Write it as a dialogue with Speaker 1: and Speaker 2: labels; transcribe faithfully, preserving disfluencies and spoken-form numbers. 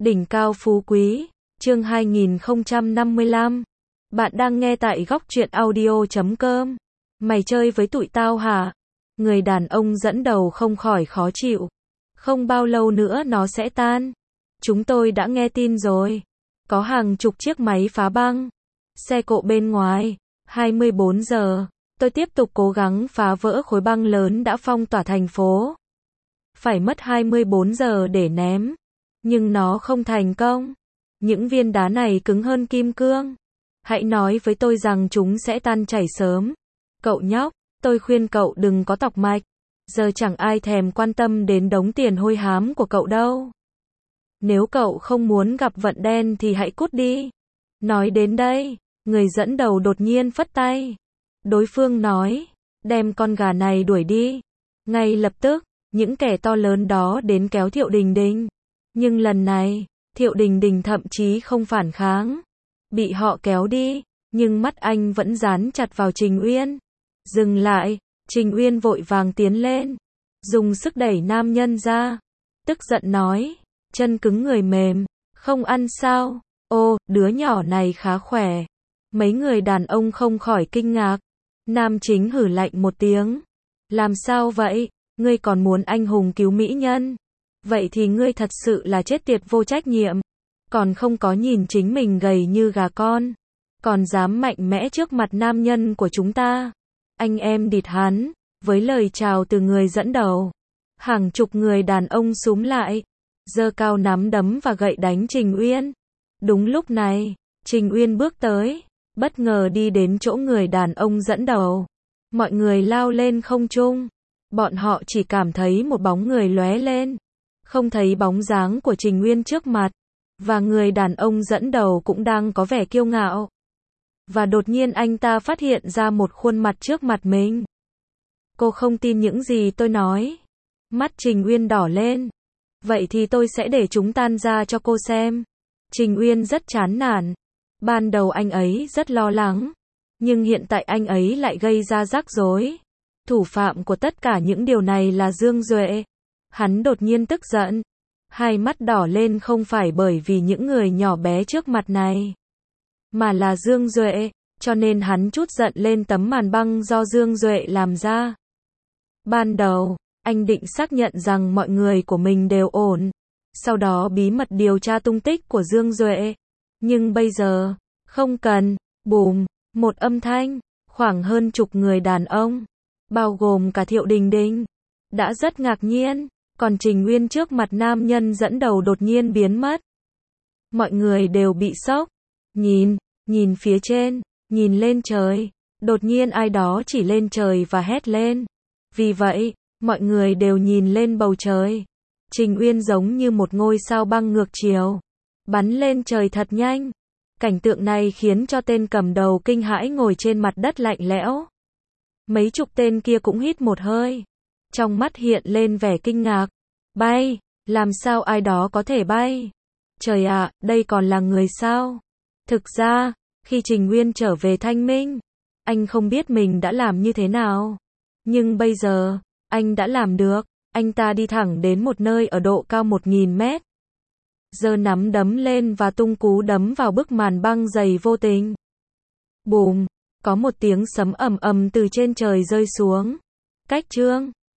Speaker 1: Đỉnh cao phú quý, chương hai nghìn không trăm năm mươi lăm. Bạn đang nghe tại góc truyện audio chấm com. Mày chơi với tụi tao hả? Người đàn ông dẫn đầu không khỏi khó chịu. Không bao lâu nữa nó sẽ tan. Chúng tôi đã nghe tin rồi. Có hàng chục chiếc máy phá băng. Xe cộ bên ngoài. hai mươi bốn giờ. Tôi tiếp tục cố gắng phá vỡ khối băng lớn đã phong tỏa thành phố. Phải mất hai mươi bốn giờ để ném. Nhưng nó không thành công. Những viên đá này cứng hơn kim cương. Hãy nói với tôi rằng chúng sẽ tan chảy sớm. Cậu nhóc, tôi khuyên cậu đừng có tọc mạch. Giờ chẳng ai thèm quan tâm đến đống tiền hôi hám của cậu đâu. Nếu cậu không muốn gặp vận đen thì hãy cút đi. Nói đến đây, người dẫn đầu đột nhiên phất tay. Đối phương nói, đem con gà này đuổi đi. Ngay lập tức, những kẻ to lớn đó đến kéo Thiệu Đình Đình. Nhưng lần này, Thiệu Đình Đình thậm chí không phản kháng. Bị họ kéo đi, nhưng mắt anh vẫn dán chặt vào Trình Uyên. Dừng lại, Trình Uyên vội vàng tiến lên. Dùng sức đẩy nam nhân ra. Tức giận nói, chân cứng người mềm, không ăn sao? Ô, đứa nhỏ này khá khỏe. Mấy người đàn ông không khỏi kinh ngạc. Nam chính hử lạnh một tiếng. Làm sao vậy? Ngươi còn muốn anh hùng cứu mỹ nhân? Vậy thì ngươi thật sự là chết tiệt vô trách nhiệm. Còn không có nhìn chính mình gầy như gà con. Còn dám mạnh mẽ trước mặt nam nhân của chúng ta. Anh em địt hắn. Với lời chào từ người dẫn đầu. Hàng chục người đàn ông xúm lại. Giơ cao nắm đấm và gậy đánh Trình Uyên. Đúng lúc này, Trình Uyên bước tới. Bất ngờ đi đến chỗ người đàn ông dẫn đầu. Mọi người lao lên không trung. Bọn họ chỉ cảm thấy một bóng người lóe lên. Không thấy bóng dáng của Trình Uyên trước mặt. Và người đàn ông dẫn đầu cũng đang có vẻ kiêu ngạo. Và đột nhiên anh ta phát hiện ra một khuôn mặt trước mặt mình. Cô không tin những gì tôi nói. Mắt Trình Uyên đỏ lên. Vậy thì tôi sẽ để chúng tan ra cho cô xem. Trình Uyên rất chán nản. Ban đầu anh ấy rất lo lắng. Nhưng hiện tại anh ấy lại gây ra rắc rối. Thủ phạm của tất cả những điều này là Dương Duệ. Hắn đột nhiên tức giận. Hai mắt đỏ lên không phải bởi vì những người nhỏ bé trước mặt này. Mà là Dương Duệ. Cho nên hắn trút giận lên tấm màn băng do Dương Duệ làm ra. Ban đầu, anh định xác nhận rằng mọi người của mình đều ổn. Sau đó bí mật điều tra tung tích của Dương Duệ. Nhưng bây giờ, không cần. Bùm, một âm thanh. Khoảng hơn chục người đàn ông. Bao gồm cả Thiệu Đình Đình. Đã rất ngạc nhiên. Còn Trình Uyên trước mặt nam nhân dẫn đầu đột nhiên biến mất. Mọi người đều bị sốc. Nhìn, nhìn phía trên, nhìn lên trời. Đột nhiên ai đó chỉ lên trời và hét lên. Vì vậy, mọi người đều nhìn lên bầu trời. Trình Uyên giống như một ngôi sao băng ngược chiều. Bắn lên trời thật nhanh. Cảnh tượng này khiến cho tên cầm đầu kinh hãi ngồi trên mặt đất lạnh lẽo. Mấy chục tên kia cũng hít một hơi. Trong mắt hiện lên vẻ kinh ngạc. Bay, làm sao ai đó có thể bay? Trời ạ, đây còn là người sao? Thực ra, khi Trình Uyên trở về thanh minh, anh không biết mình đã làm như thế nào. Nhưng bây giờ, anh đã làm được. Anh ta đi thẳng đến một nơi ở độ cao một nghìn mét. Giơ nắm đấm lên và tung cú đấm vào bức màn băng dày vô tình. Bùm, có một tiếng sấm ầm ầm từ trên trời rơi xuống. Cách chương